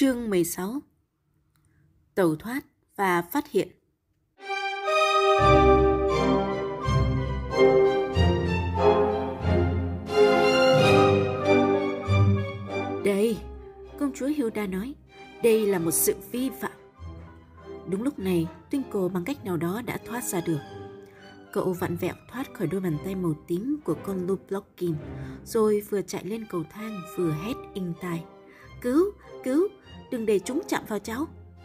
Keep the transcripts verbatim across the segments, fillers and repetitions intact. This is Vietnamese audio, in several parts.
Chương mười sáu. Tẩu thoát và phát hiện. Đây, công chúa Hilda nói, đây là một sự vi phạm. Đúng lúc này, Twinkle bằng cách nào đó đã thoát ra được. Cậu vặn vẹo thoát khỏi đôi bàn tay màu tím của con Lublockin, rồi vừa chạy lên cầu thang vừa hét inh tai. Cứu, cứu, đừng để chúng chạm vào cháu.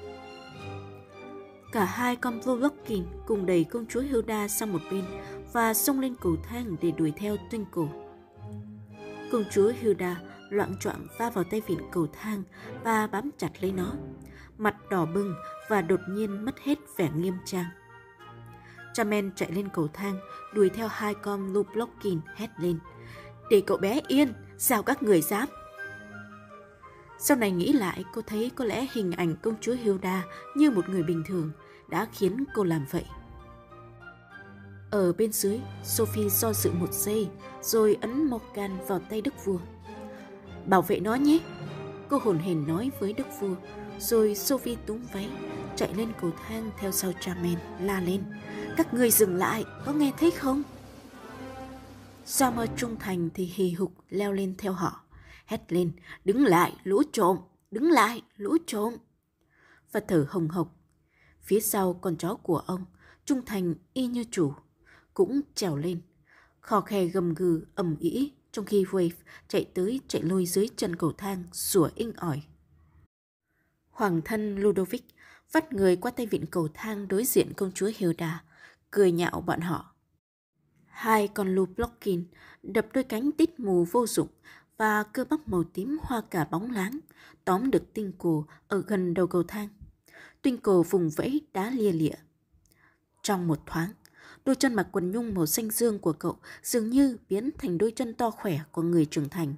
Cả hai con Lublockin cùng đẩy công chúa Hilda sang một bên và xông lên cầu thang để đuổi theo Twinkle. Công chúa Hilda loạng choạng va vào tay vịn cầu thang và bám chặt lấy nó, mặt đỏ bừng và đột nhiên mất hết vẻ nghiêm trang. Charmaine chạy lên cầu thang, đuổi theo hai con Lublockin hét lên. Để cậu bé yên, sao các người dám? Sau này nghĩ lại, cô thấy có lẽ hình ảnh công chúa Hilda như một người bình thường đã khiến cô làm vậy. Ở bên dưới, Sophie do dự một giây, rồi ấn Morgan vào tay đức vua. Bảo vệ nó nhé, cô hồn hển nói với đức vua, rồi Sophie túm váy, chạy lên cầu thang theo sau Charmaine, la lên. Các người dừng lại, có nghe thấy không? Summer trung thành thì hì hục leo lên theo họ, hét lên, đứng lại, lũ trộm, đứng lại, lũ trộm. Và thở hồng hộc. Phía sau con chó của ông, trung thành y như chủ, cũng trèo lên, khò khè gầm gừ ầm ĩ, trong khi Wave chạy tới chạy lui dưới chân cầu thang sủa inh ỏi. Hoàng thân Ludovic vắt người qua tay vịn cầu thang đối diện công chúa Hilda, cười nhạo bọn họ. Hai con Lublockin đập đôi cánh tít mù vô dụng và cơ bắp màu tím hoa cả bóng láng, tóm được Twinkle ở gần đầu cầu thang. Twinkle vùng vẫy đá lia lịa. Trong một thoáng, đôi chân mặc quần nhung màu xanh dương của cậu dường như biến thành đôi chân to khỏe của người trưởng thành.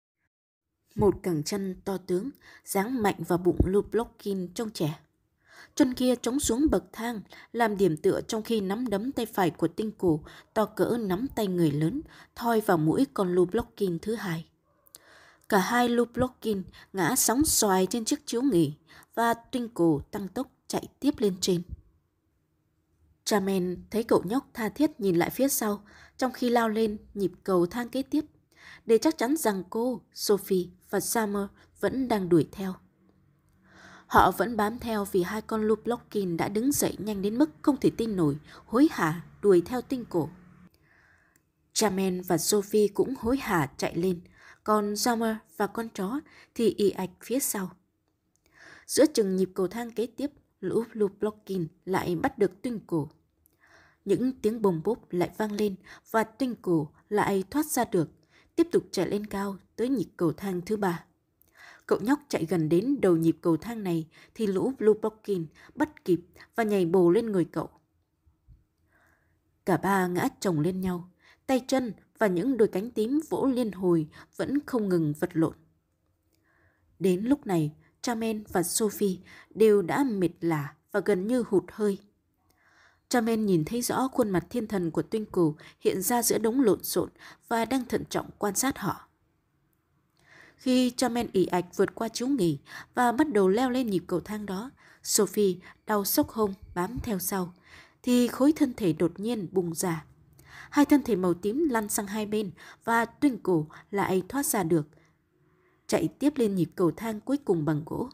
Một cẳng chân to tướng giáng mạnh vào bụng Lublockin trông trẻ. Chân kia chống xuống bậc thang, làm điểm tựa trong khi nắm đấm tay phải của Twinkle to cỡ nắm tay người lớn, thoi vào mũi con Lublockin thứ hai. Cả hai Lublockin ngã sóng xoài trên chiếc chiếu nghỉ và Twinkle tăng tốc chạy tiếp lên trên. Charmaine thấy cậu nhóc tha thiết nhìn lại phía sau, trong khi lao lên nhịp cầu thang kế tiếp, để chắc chắn rằng cô, Sophie và Summer vẫn đang đuổi theo. Họ vẫn bám theo vì hai con Lublockin đã đứng dậy nhanh đến mức không thể tin nổi, hối hả đuổi theo Twinkle. Charmaine và Sophie cũng hối hả chạy lên, còn Summer và con chó thì ì ạch phía sau. Giữa chừng nhịp cầu thang kế tiếp, lũ Lublockin lại bắt được Twinkle. Những tiếng bồm bốp lại vang lên và Twinkle lại thoát ra được, tiếp tục chạy lên cao tới nhịp cầu thang thứ ba. Cậu nhóc chạy gần đến đầu nhịp cầu thang này thì lũ Lublockin bắt kịp và nhảy bổ lên người cậu. Cả ba ngã chồng lên nhau, tay chân và những đôi cánh tím vỗ liên hồi vẫn không ngừng vật lộn. Đến lúc này, Charmaine và Sophie đều đã mệt lả và gần như hụt hơi. Charmaine nhìn thấy rõ khuôn mặt thiên thần của Twinkle hiện ra giữa đống lộn xộn và đang thận trọng quan sát họ. Khi Charmaine ì ạch vượt qua chiếu nghỉ và bắt đầu leo lên nhịp cầu thang đó, Sophie đau xốc hông bám theo sau, thì khối thân thể đột nhiên bùng ra. Hai thân thể màu tím lăn sang hai bên và Twinkle lại thoát ra được, chạy tiếp lên nhịp cầu thang cuối cùng bằng gỗ.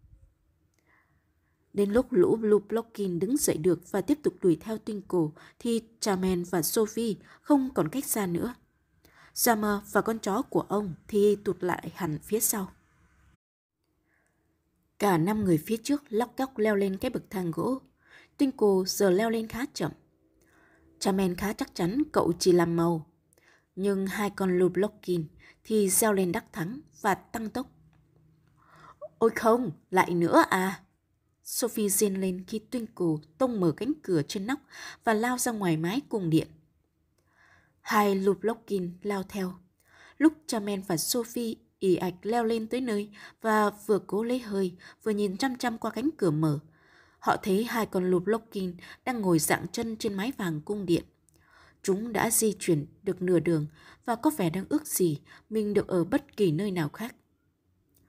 Đến lúc lũ Lublockin đứng dậy được và tiếp tục đuổi theo Twinkle thì Charmaine và Sophie không còn cách xa nữa. Summer và con chó của ông thì tụt lại hẳn phía sau. Cả năm người phía trước lóc cóc leo lên cái bậc thang gỗ. Twinkle giờ leo lên khá chậm. Charmaine khá chắc chắn cậu chỉ làm màu. Nhưng hai con Lublockin thì reo lên đắc thắng và tăng tốc. Ôi không, lại nữa à! Sophie rên lên khi Twinkle tông mở cánh cửa trên nóc và lao ra ngoài mái cung điện. Hai Lublockin lao theo. Lúc Charmaine và Sophie ì ạch leo lên tới nơi và vừa cố lấy hơi, vừa nhìn chăm chăm qua cánh cửa mở, họ thấy hai con Lublockin đang ngồi dạng chân trên mái vàng cung điện. Chúng đã di chuyển được nửa đường và có vẻ đang ước gì mình được ở bất kỳ nơi nào khác.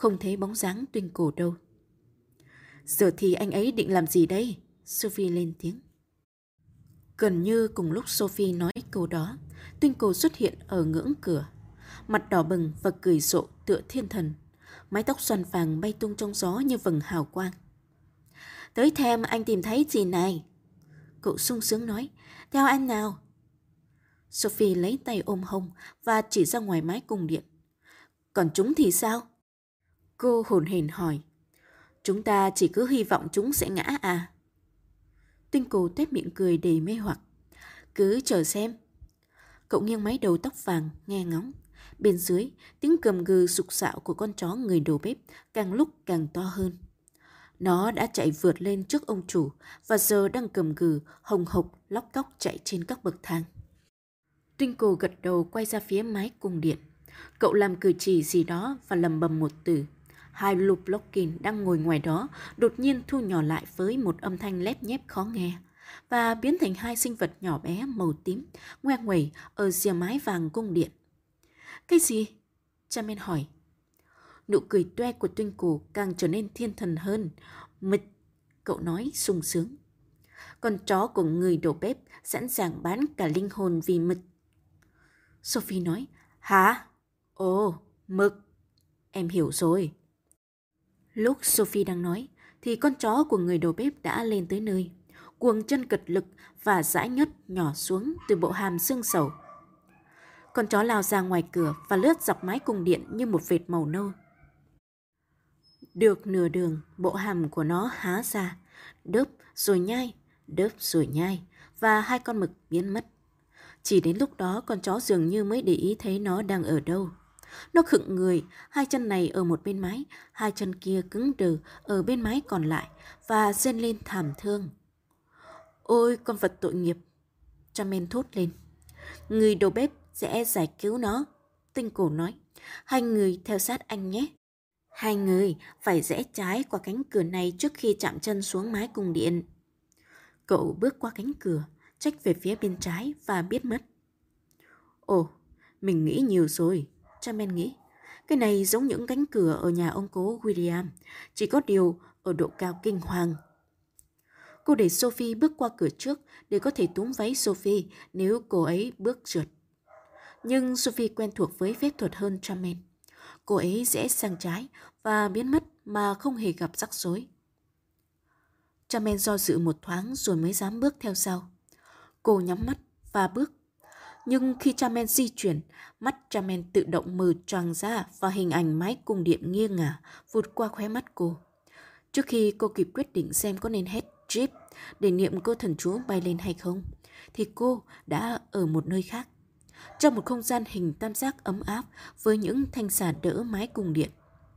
không thấy bóng dáng Twinkle đâu. Giờ thì anh ấy định làm gì đây? Sophie lên tiếng. Gần như cùng lúc Sophie nói câu đó, Twinkle xuất hiện ở ngưỡng cửa, mặt đỏ bừng và cười rộ tựa thiên thần. Mái tóc xoăn vàng bay tung trong gió như vầng hào quang. Tới thèm anh tìm thấy gì này? Cậu sung sướng nói, theo anh nào. Sophie lấy tay ôm hông và chỉ ra ngoài mái cung điện. Còn chúng thì sao? Cô hồn hển hỏi. Chúng ta chỉ cứ hy vọng chúng sẽ ngã à? Twinkle tuét miệng cười đầy mê hoặc. Cứ chờ xem. Cậu nghiêng mái đầu tóc vàng, nghe ngóng. Bên dưới, tiếng gầm gừ sục sạo của con chó người đầu bếp càng lúc càng to hơn. Nó đã chạy vượt lên trước ông chủ và giờ đang gầm gừ, hồng hộc, lóc cóc chạy trên các bậc thang. Twinkle gật đầu quay ra phía mái cung điện. Cậu làm cử chỉ gì đó và lầm bầm một từ. Hai Luplokin đang ngồi ngoài đó đột nhiên thu nhỏ lại với một âm thanh lép nhép khó nghe và biến thành hai sinh vật nhỏ bé màu tím ngoe nguẩy ở rìa mái vàng cung điện. Cái gì? Charmaine hỏi. Nụ cười toe của Twinkle càng trở nên thiên thần hơn. Mịch, cậu nói sung sướng. Con chó của người đầu bếp sẵn sàng bán cả linh hồn vì mịch. Sophie nói, hả? Ồ, mực. Em hiểu rồi. Lúc Sophie đang nói, thì con chó của người đầu bếp đã lên tới nơi. Cuồng chân cật lực và dãi nhớt nhỏ xuống từ bộ hàm xương sầu. Con chó lao ra ngoài cửa và lướt dọc mái cung điện như một vệt màu nâu. Được nửa đường, bộ hàm của nó há ra, đớp rồi nhai, đớp rồi nhai, và hai con mực biến mất. Chỉ đến lúc đó con chó dường như mới để ý thấy nó đang ở đâu. Nó khựng người, hai chân này ở một bên mái, hai chân kia cứng đờ ở bên mái còn lại và rên lên thảm thương. Ôi con vật tội nghiệp! Charmaine thốt lên. Người đầu bếp sẽ giải cứu nó, Twinkle nói. Hai người theo sát anh nhé. Hai người phải rẽ trái qua cánh cửa này trước khi chạm chân xuống mái cung điện. Cậu bước qua cánh cửa, chếch về phía bên trái và biết mất. Ồ, mình nghĩ nhiều rồi, Charmaine nghĩ. Cái này giống những cánh cửa ở nhà ông cố William, chỉ có điều ở độ cao kinh hoàng. Cô để Sophie bước qua cửa trước để có thể túm váy Sophie nếu cô ấy bước trượt. Nhưng Sophie quen thuộc với phép thuật hơn Charmaine. Cô ấy rẽ sang trái và biến mất mà không hề gặp rắc rối. Charmaine do dự một thoáng rồi mới dám bước theo sau. Cô nhắm mắt và bước. Nhưng khi Charmaine di chuyển, mắt Charmaine tự động mở choàng ra và hình ảnh mái cung điện nghiêng ngả vụt qua khóe mắt cô. Trước khi cô kịp quyết định xem có nên hét Jeep để niệm câu thần chú bay lên hay không, thì cô đã ở một nơi khác, trong một không gian hình tam giác ấm áp với những thanh xà đỡ mái cung điện.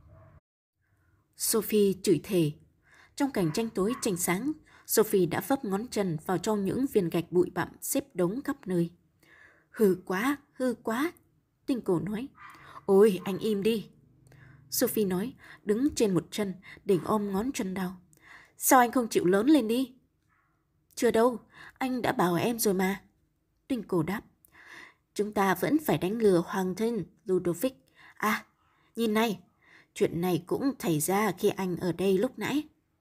Sophie chửi thề. Trong cảnh tranh tối tranh sáng, Sophie đã vấp ngón chân vào trong những viên gạch bụi bặm xếp đống khắp nơi. Hư quá, hư quá, Twinkle nói. Ôi, anh im đi, Sophie nói, đứng trên một chân để ôm ngón chân đau. Sao anh không chịu lớn lên đi? Chưa đâu, anh đã bảo em rồi mà, Twinkle đáp. Chúng ta vẫn phải đánh lừa hoàng thân Ludovic. À, nhìn này, chuyện này cũng xảy ra khi anh ở đây lúc nãy.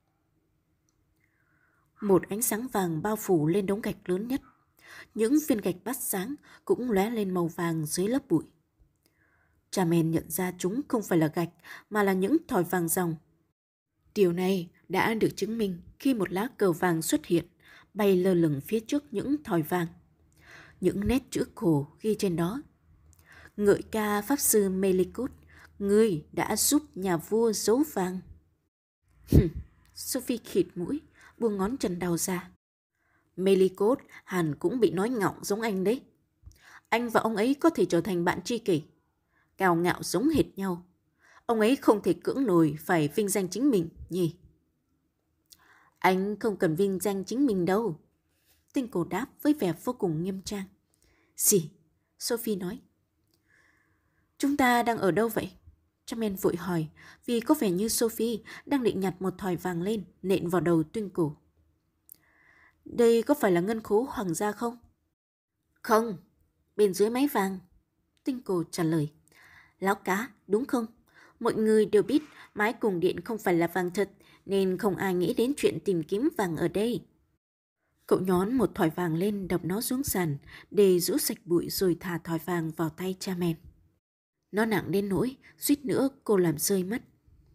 Một ánh sáng vàng bao phủ lên đống gạch lớn nhất. Những viên gạch bát sáng cũng lóe lên màu vàng dưới lớp bụi. Charmaine nhận ra chúng không phải là gạch mà là những thỏi vàng ròng. Điều này đã được chứng minh khi một lá cờ vàng xuất hiện, bay lơ lửng phía trước những thỏi vàng. Những nét chữ cổ ghi trên đó. Ngợi ca pháp sư Melikot, người đã giúp nhà vua giấu vàng. Sophie khịt mũi, buông ngón chân đau ra. Melikot hẳn cũng bị nói ngọng giống anh đấy. Anh và ông ấy có thể trở thành bạn tri kỷ. Cao ngạo giống hệt nhau. Ông ấy không thể cưỡng nổi phải vinh danh chính mình nhỉ? Anh không cần vinh danh chính mình đâu, Twinkle đáp với vẻ vô cùng nghiêm trang. Gì? Sophie nói. Chúng ta đang ở đâu vậy? Charmaine vội hỏi, vì có vẻ như Sophie đang định nhặt một thỏi vàng lên, nện vào đầu Twinkle. Đây có phải là ngân khố hoàng gia không? Không, bên dưới mái vàng, Twinkle trả lời. Láo cá, đúng không? Mọi người đều biết mái cung điện không phải là vàng thật, nên không ai nghĩ đến chuyện tìm kiếm vàng ở đây. Cậu nhón một thỏi vàng lên đập nó xuống sàn để rũ sạch bụi rồi thả thỏi vàng vào tay Charmaine. Nó nặng đến nỗi suýt nữa cô làm rơi mất.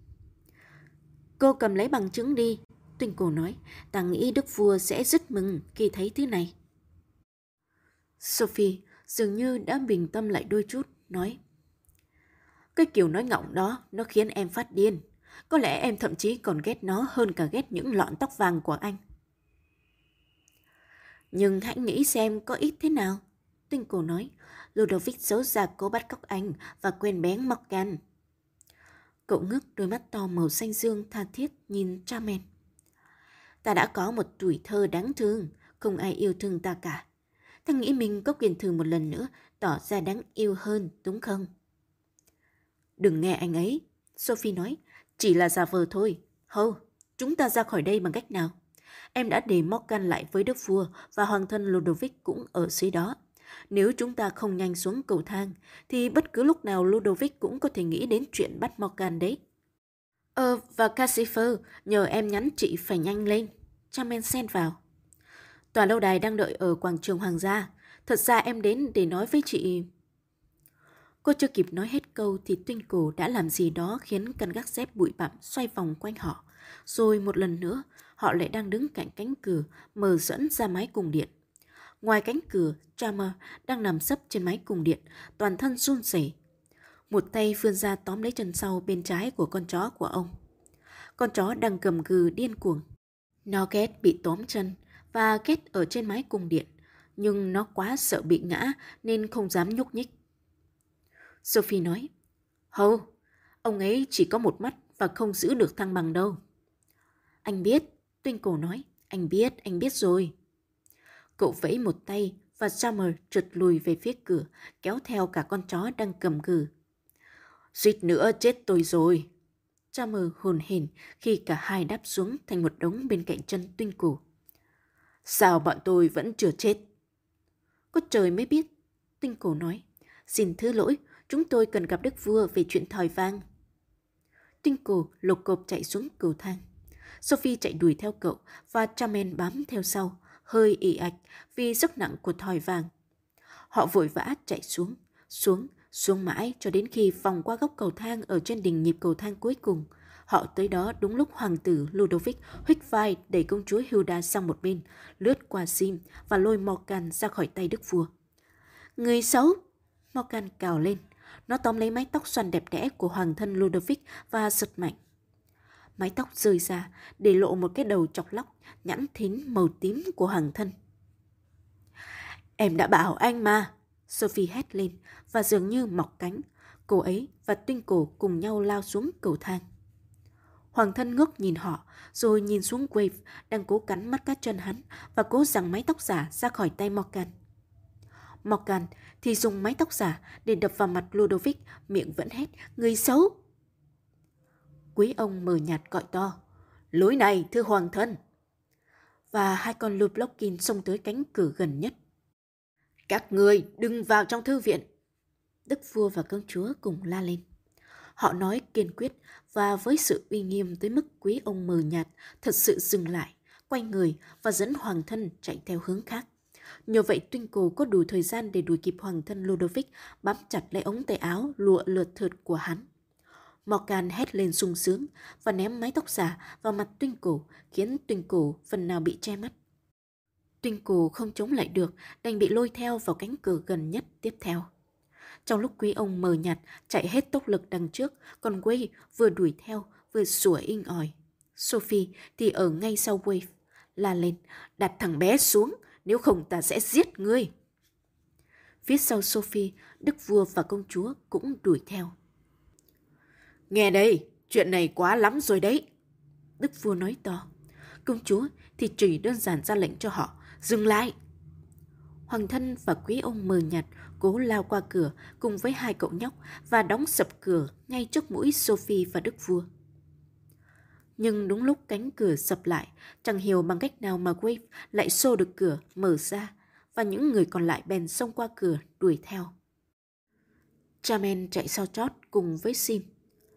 Cô cầm lấy bằng chứng đi, Twinkle nói. Ta nghĩ đức vua sẽ rất mừng khi thấy thứ này. Sophie dường như đã bình tâm lại đôi chút, nói. Cái kiểu nói ngọng đó, nó khiến em phát điên. Có lẽ em thậm chí còn ghét nó hơn cả ghét những lọn tóc vàng của anh. Nhưng hãy nghĩ xem có ít thế nào, Twinkle nói. Ludovic xấu xa cố bắt cóc anh và quên bén Morgan. Cậu ngước đôi mắt to màu xanh dương tha thiết nhìn Charmaine. Ta đã có một tuổi thơ đáng thương, không ai yêu thương ta cả. Ta nghĩ mình có quyền thử một lần nữa tỏ ra đáng yêu hơn, đúng không? Đừng nghe anh ấy, Sophie nói. Chỉ là giả vờ thôi. Hô, chúng ta ra khỏi đây bằng cách nào? Em đã để Morgan lại với đức vua và hoàng thân Ludovic cũng ở dưới đó. Nếu chúng ta không nhanh xuống cầu thang, thì bất cứ lúc nào Ludovic cũng có thể nghĩ đến chuyện bắt Morgan đấy. Ờ, và Cassifer, nhờ em nhắn chị phải nhanh lên. Charmaine xen vào. Tòa lâu đài đang đợi ở quảng trường hoàng gia. Thật ra em đến để nói với chị... Cô chưa kịp nói hết câu thì Twinkle đã làm gì đó khiến căn gác xếp bụi bặm xoay vòng quanh họ. Rồi một lần nữa, họ lại đang đứng cạnh cánh cửa mở dẫn ra mái cung điện. Ngoài cánh cửa, Charmer đang nằm sấp trên mái cung điện, toàn thân run rẩy. Một tay vươn ra tóm lấy chân sau bên trái của con chó của ông. Con chó đang gầm gừ điên cuồng. Nó ghét bị tóm chân và ghét ở trên mái cung điện, nhưng nó quá sợ bị ngã nên không dám nhúc nhích. Sophie nói, Hầu, ông ấy chỉ có một mắt và không giữ được thăng bằng đâu. Anh biết, Twinkle nói, anh biết, anh biết rồi. Cậu vẫy một tay và Charmer trượt lùi về phía cửa, kéo theo cả con chó đang cầm gừ. Suýt nữa chết tôi rồi. Charmer hồn hển khi cả hai đáp xuống thành một đống bên cạnh chân Twinkle. Sao bọn tôi vẫn chưa chết? Có trời mới biết, Twinkle nói. Xin thứ lỗi, chúng tôi cần gặp đức vua về chuyện thỏi vàng. Twinkle lục cộp chạy xuống cầu thang. Sophie chạy đuổi theo cậu và Charmaine bám theo sau, hơi ì ạch vì sức nặng của thỏi vàng. Họ vội vã chạy xuống, xuống, xuống mãi cho đến khi vòng qua góc cầu thang ở trên đỉnh nhịp cầu thang cuối cùng. Họ tới đó đúng lúc hoàng tử Ludovic huých vai đẩy công chúa Hilda sang một bên, lướt qua Sim và lôi Morgan ra khỏi tay đức vua. Người xấu! Morgan cào lên. Nó tóm lấy mái tóc xoăn đẹp đẽ của hoàng thân Ludovic và giật mạnh. Mái tóc rơi ra để lộ một cái đầu chọc lóc nhẵn thín màu tím của hoàng thân. Em đã bảo anh mà! Sophie hét lên và dường như mọc cánh. Cô ấy và Twinkle cùng nhau lao xuống cầu thang. Hoàng thân ngước nhìn họ, rồi nhìn xuống Wave đang cố cắn mắt các chân hắn và cố giằng mái tóc giả ra khỏi tay Morgan. Morgan thì dùng mái tóc giả để đập vào mặt Ludovic, miệng vẫn hét, người xấu! Quý ông mờ nhạt gọi to, lối này thưa hoàng thân! Và hai con Luplokin xông tới cánh cửa gần nhất. Các người đừng vào trong thư viện! Đức vua và công chúa cùng la lên. Họ nói kiên quyết và với sự uy nghiêm tới mức quý ông mờ nhạt thật sự dừng lại, quay người và dẫn hoàng thân chạy theo hướng khác. Nhờ vậy Twinkle có đủ thời gian để đuổi kịp hoàng thân Ludovic bám chặt lấy ống tay áo lụa lượt thượt của hắn. Morgan hét lên sung sướng và ném mái tóc giả vào mặt Twinkle, khiến Twinkle phần nào bị che mắt. Twinkle không chống lại được, đành bị lôi theo vào cánh cửa gần nhất tiếp theo. Trong lúc quý ông mờ nhạt chạy hết tốc lực đằng trước, còn Wave vừa đuổi theo vừa sủa inh ỏi. Sophie thì ở ngay sau Wave, la lên, đặt thằng bé xuống, nếu không ta sẽ giết ngươi. Phía sau Sophie, đức vua và công chúa cũng đuổi theo. Nghe đây, chuyện này quá lắm rồi đấy. Đức vua nói to. Công chúa thì chỉ đơn giản ra lệnh cho họ, dừng lại. Hoàng thân và quý ông mờ nhạt cố lao qua cửa cùng với hai cậu nhóc và đóng sập cửa ngay trước mũi Sophie và đức vua. Nhưng đúng lúc cánh cửa sập lại, chẳng hiểu bằng cách nào mà Wave lại xô được cửa mở ra và những người còn lại bèn xông qua cửa đuổi theo. Charmaine chạy sau chót cùng với Sim.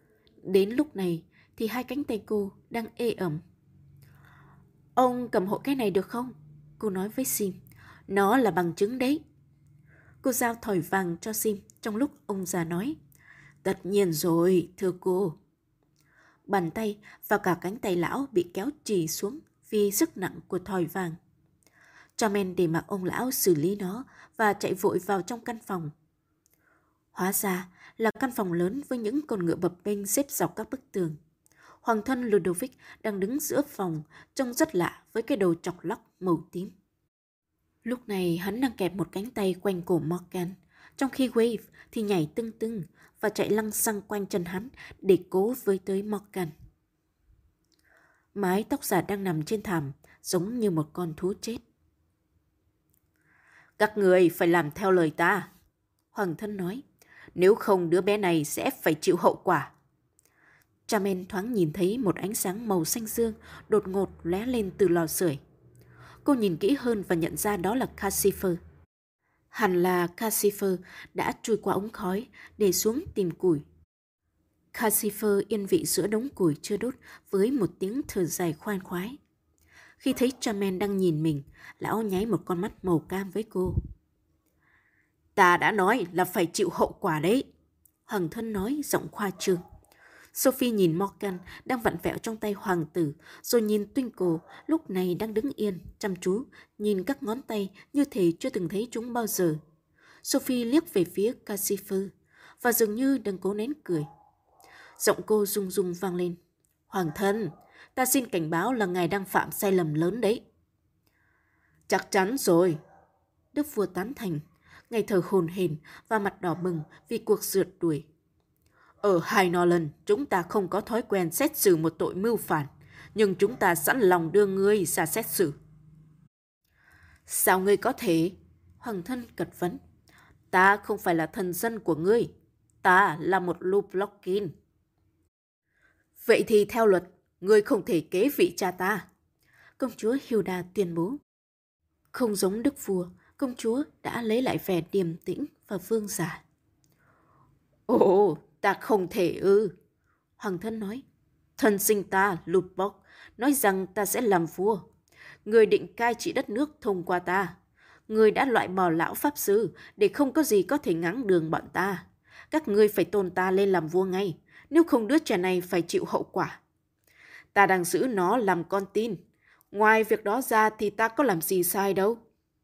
Đến lúc này thì hai cánh tay cô đang ê ẩm. Ông cầm hộ cái này được không? Cô nói với Sim. Nó là bằng chứng đấy. Cô giao thỏi vàng cho Sim trong lúc ông già nói. Tất nhiên rồi, thưa cô. Bàn tay và cả cánh tay lão bị kéo trì xuống vì sức nặng của thỏi vàng. Charmaine để mặc ông lão xử lý nó và chạy vội vào trong căn phòng. Hóa ra là căn phòng lớn với những con ngựa bập bênh xếp dọc các bức tường. Hoàng thân Ludovic đang đứng giữa phòng, trông rất lạ với cái đầu chọc lóc màu tím. Lúc này hắn đang kẹp một cánh tay quanh cổ Morgan, trong khi Wave thì nhảy tưng tưng và chạy lăng xăng quanh chân hắn để cố với tới Morgan. Mái tóc giả đang nằm trên thảm, giống như một con thú chết. Các người phải làm theo lời ta, Hoàng thân nói. Nếu không đứa bé này sẽ phải chịu hậu quả. Charmaine thoáng nhìn thấy một ánh sáng màu xanh dương đột ngột lóe lên từ lò sưởi. Cô nhìn kỹ hơn và nhận ra đó là Cassifer. Hẳn là Cassifer đã chui qua ống khói để xuống tìm củi. Cassifer yên vị giữa đống củi chưa đốt với một tiếng thở dài khoan khoái. Khi thấy Charmaine đang nhìn mình, lão nháy một con mắt màu cam với cô. Ta đã nói là phải chịu hậu quả đấy, Hoàng thân nói giọng khoa trương. Sophie nhìn Morgan đang vặn vẹo trong tay hoàng tử, rồi nhìn Twinkle lúc này đang đứng yên, chăm chú, nhìn các ngón tay như thể chưa từng thấy chúng bao giờ. Sophie liếc về phía Cassifer và dường như đang cố nén cười. Giọng cô rung rung vang lên. Hoàng thân, ta xin cảnh báo là ngài đang phạm sai lầm lớn đấy. Chắc chắn rồi. Đức vua tán thành. Ngài thở hổn hển và mặt đỏ bừng vì cuộc rượt đuổi. Ở High Norland, chúng ta không có thói quen xét xử một tội mưu phản, nhưng chúng ta sẵn lòng đưa ngươi ra xét xử. Sao ngươi có thể? Hoàng thân cật vấn. Ta không phải là thần dân của ngươi. Ta là một Luplokin. Vậy thì theo luật, ngươi không thể kế vị cha ta. Công chúa Hilda tuyên bố. Không giống đức vua, công chúa đã lấy lại vẻ điềm tĩnh và vương giả. Ồ, ta không thể ư. Hoàng thân nói. Thân sinh ta, Lupok, nói rằng ta sẽ làm vua. Người định cai trị đất nước thông qua ta. Người đã loại bỏ lão pháp sư để không có gì có thể ngáng đường bọn ta. Các ngươi phải tôn ta lên làm vua ngay, nếu không đứa trẻ này phải chịu hậu quả. Ta đang giữ nó làm con tin. Ngoài việc đó ra thì ta có làm gì sai đâu.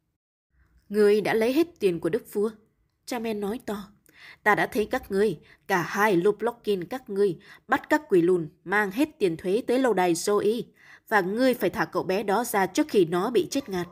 Ngươi đã lấy hết tiền của đức vua. Charmaine nói to. Ta đã thấy các ngươi, cả hai Luplokin các ngươi, bắt các quỷ lùn mang hết tiền thuế tới lâu đài Zoe, và ngươi phải thả cậu bé đó ra trước khi nó bị chết ngạt.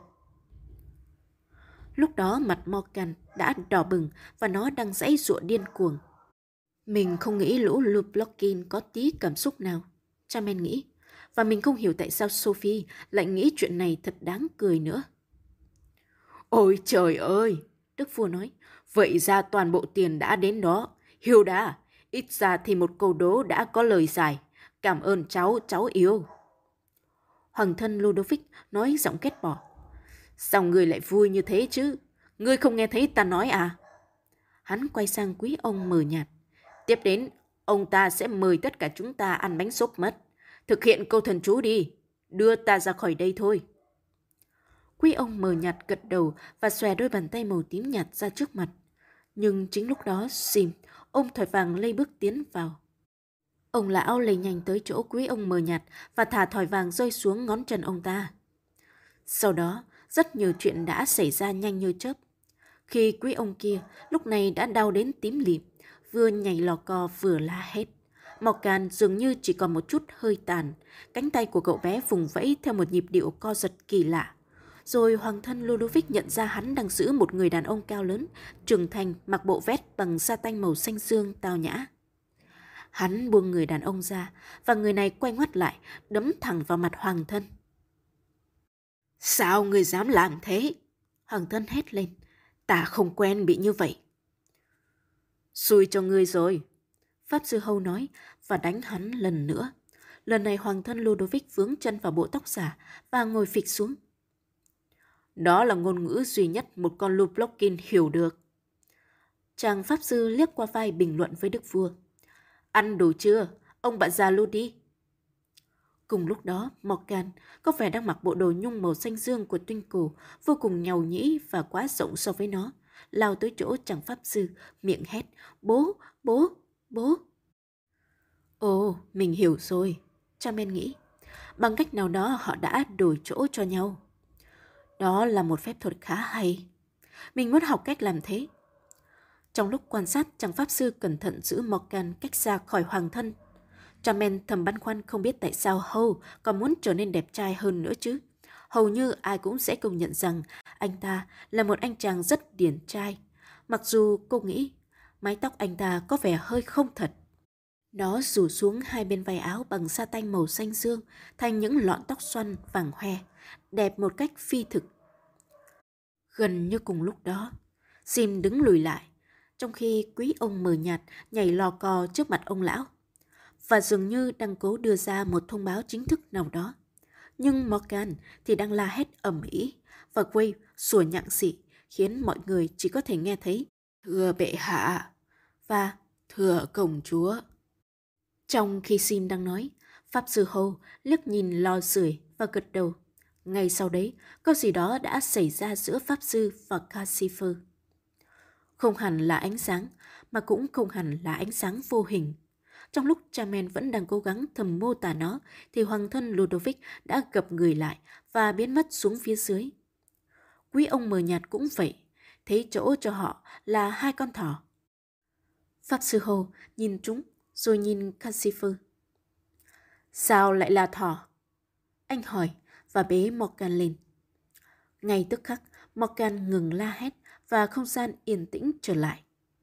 Lúc đó mặt Morgan đã đỏ bừng và nó đang giãy giụa điên cuồng. Mình không nghĩ lũ Luplokin có tí cảm xúc nào, Charmaine nghĩ, và mình không hiểu tại sao Sophie lại nghĩ chuyện này thật đáng cười nữa. Ôi trời ơi, đức vua nói, vậy ra toàn bộ tiền đã đến đó. Hilda, ít ra thì một câu đố đã có lời giải. Cảm ơn cháu, cháu yêu. Hoàng thân Ludovic nói giọng ghét bỏ. Sao người lại vui như thế chứ? Ngươi không nghe thấy ta nói à? Hắn quay sang quý ông mờ nhạt. Tiếp đến, ông ta sẽ mời tất cả chúng ta ăn bánh xốp mất. Thực hiện câu thần chú đi. Đưa ta ra khỏi đây thôi. Quý ông mờ nhạt gật đầu và xòe đôi bàn tay màu tím nhạt ra trước mặt. Nhưng chính lúc đó, Sim ôm thỏi vàng lây bước tiến vào. Ông lão lây nhanh tới chỗ quý ông mờ nhạt và thả thỏi vàng rơi xuống ngón chân ông ta. Sau đó, rất nhiều chuyện đã xảy ra nhanh như chớp. Khi quý ông kia lúc này đã đau đến tím lịm, vừa nhảy lò cò vừa la hét. Morgan dường như chỉ còn một chút hơi tàn, cánh tay của cậu bé vùng vẫy theo một nhịp điệu co giật kỳ lạ. Rồi hoàng thân Ludovic nhận ra hắn đang giữ một người đàn ông cao lớn, trưởng thành, mặc bộ vest bằng sa tanh màu xanh dương tao nhã. Hắn buông người đàn ông ra và người này quay ngoắt lại, đấm thẳng vào mặt hoàng thân. Sao người dám làm thế? Hoàng thân hét lên. Ta không quen bị như vậy. Xui cho ngươi rồi, Pháp sư Hâu nói và đánh hắn lần nữa. Lần này hoàng thân Ludovic vướng chân vào bộ tóc giả và ngồi phịch xuống. Đó là ngôn ngữ duy nhất một con Luplokin hiểu được. Chàng pháp sư liếc qua vai bình luận với đức vua. Ăn đủ chưa? ông bạn già Ludi. Cùng lúc đó, Morgan có vẻ đang mặc bộ đồ nhung màu xanh dương của Twinkle, vô cùng nhàu nhĩ và quá rộng so với nó, lao tới chỗ chàng pháp sư, miệng hét, bố, bố, bố. Ồ, mình hiểu rồi, Charmaine nghĩ. Bằng cách nào đó họ đã đổi chỗ cho nhau. Đó là một phép thuật khá hay. Mình muốn học cách làm thế. Trong lúc quan sát, chàng pháp sư cẩn thận giữ Morgan cách xa khỏi hoàng thân. Charmaine thầm băn khoăn không biết tại sao Hầu còn muốn trở nên đẹp trai hơn nữa chứ. Hầu như ai cũng sẽ công nhận rằng anh ta là một anh chàng rất điển trai. Mặc dù cô nghĩ mái tóc anh ta có vẻ hơi không thật. Nó rủ xuống hai bên vai áo bằng sa tanh màu xanh dương thành những lọn tóc xoăn vàng hoe, đẹp một cách phi thực. Gần như cùng lúc đó, Sim đứng lùi lại, trong khi quý ông mờ nhạt nhảy lò cò trước mặt ông lão, và dường như đang cố đưa ra một thông báo chính thức nào đó. Nhưng Morgan thì đang la hét ầm ĩ, và Wave sủa nhặng xị, khiến mọi người chỉ có thể nghe thấy "Thưa bệ hạ" và "Thưa công chúa". Trong khi Sim đang nói, Pháp sư Hầu liếc nhìn lò sưởi và gật đầu. Ngay sau đấy, có gì đó đã xảy ra giữa Pháp sư và Calcifer. Không hẳn là ánh sáng, mà cũng không hẳn là ánh sáng vô hình. Trong lúc Charmaine vẫn đang cố gắng thầm mô tả nó, thì hoàng thân Ludovic đã gập người lại và biến mất xuống phía dưới. Quý ông mờ nhạt cũng vậy, thấy chỗ cho họ là hai con thỏ. Pháp sư Hồ nhìn chúng, rồi nhìn Calcifer. Sao lại là thỏ? Anh hỏi và bế Morgan lên. Ngay tức khắc, Morgan ngừng la hét và không gian yên tĩnh trở lại.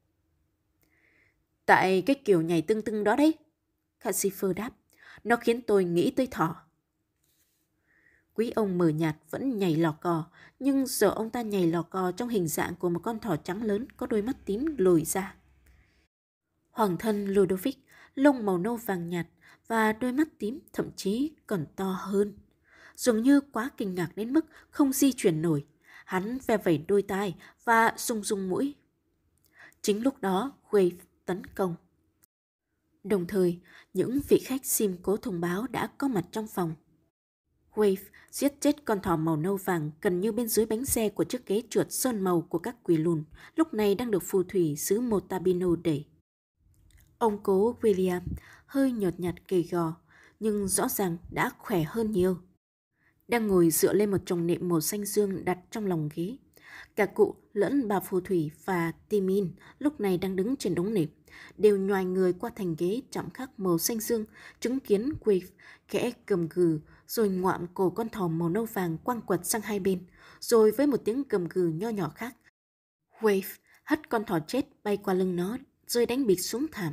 Tại cái kiểu nhảy tưng tưng đó đấy, Calcifer đáp. Nó khiến tôi nghĩ tới thỏ. Quý ông mờ nhạt vẫn nhảy lò cò, nhưng giờ ông ta nhảy lò cò trong hình dạng của một con thỏ trắng lớn có đôi mắt tím lồi ra. Hoàng thân Ludovic, lông màu nâu vàng nhạt và đôi mắt tím thậm chí còn to hơn. Dường như quá kinh ngạc đến mức không di chuyển nổi, hắn ve vẩy đôi tai và rung rung mũi. Chính lúc đó, Wave tấn công. Đồng thời, những vị khách Sim cố thông báo đã có mặt trong phòng. Wave giết chết con thỏ màu nâu vàng gần như bên dưới bánh xe của chiếc ghế trượt sơn màu của các quỷ lùn, lúc này đang được phù thủy xứ Motabino đẩy. Ông cố William hơi nhợt nhạt gầy gò, nhưng rõ ràng đã khỏe hơn nhiều. Đang ngồi dựa lên một chồng nệm màu xanh dương đặt trong lòng ghế. Cả cụ lẫn bà phù thủy và Timin lúc này đang đứng trên đống nệm, đều nhoài người qua thành ghế chạm khắc màu xanh dương, chứng kiến Wave khẽ gầm gừ, rồi ngoạm cổ con thỏ màu nâu vàng quăng quật sang hai bên, rồi với một tiếng gầm gừ nho nhỏ khác, Wave hất con thỏ chết bay qua lưng nó, rơi đánh bịch xuống thảm.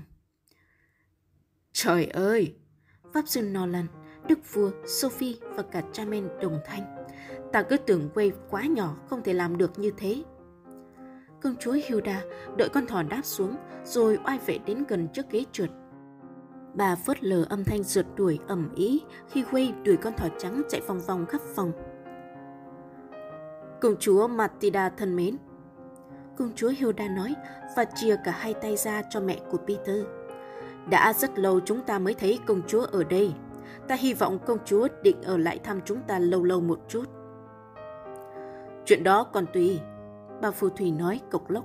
Trời ơi! Pháp sư Nolan, đức vua, Sophie và cả Charmaine đồng thanh. Ta cứ tưởng Wave quá nhỏ không thể làm được như thế. Công chúa Hilda đợi con thỏ đáp xuống rồi oai vệ đến gần chiếc ghế trượt. Bà phớt lờ âm thanh rượt đuổi ầm ĩ khi Wave đuổi con thỏ trắng chạy vòng vòng khắp phòng. Công chúa Matilda thân mến, công chúa Hilda nói và chia cả hai tay ra cho mẹ của Peter. Đã rất lâu chúng ta mới thấy công chúa ở đây. Ta hy vọng công chúa định ở lại thăm chúng ta lâu lâu một chút. Chuyện đó còn tùy, bà phù thủy nói cộc lốc.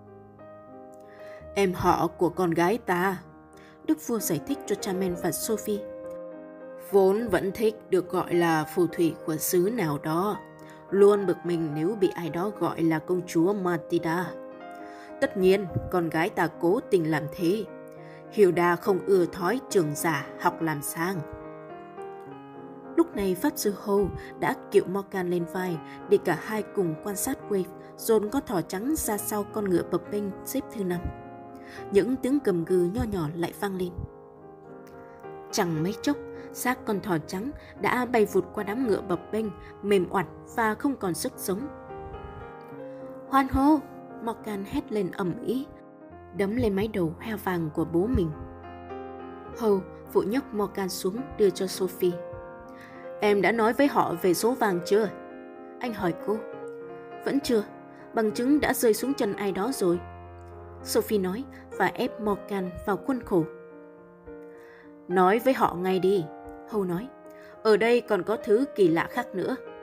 Em họ của con gái ta, đức vua giải thích cho Charmaine và Sophie. Vốn vẫn thích được gọi là phù thủy của xứ nào đó, luôn bực mình nếu bị ai đó gọi là công chúa Matilda. Tất nhiên, con gái ta cố tình làm thế. Hilda không ưa thói trường giả học làm sang. Lúc này Pháp sư Hầu đã kiệu Morgan lên vai để cả hai cùng quan sát Wave dồn con thỏ trắng ra sau con ngựa bập bênh xếp thứ năm. Những tiếng gầm gừ nho nhỏ lại vang lên. Chẳng mấy chốc, xác con thỏ trắng đã bay vụt qua đám ngựa bập bênh, mềm oặt và không còn sức sống. Hoan hô! Morgan hét lên ầm ĩ, đấm lên mái đầu heo vàng của bố mình. Hầu vội nhấc Morgan xuống đưa cho Sophie. Em đã nói với họ về số vàng chưa? Anh hỏi cô. Vẫn chưa, bằng chứng đã rơi xuống chân ai đó rồi, Sophie nói và ép Morgan vào khuôn khổ. Nói với họ ngay đi, Hầu nói. Ở đây còn có thứ kỳ lạ khác nữa.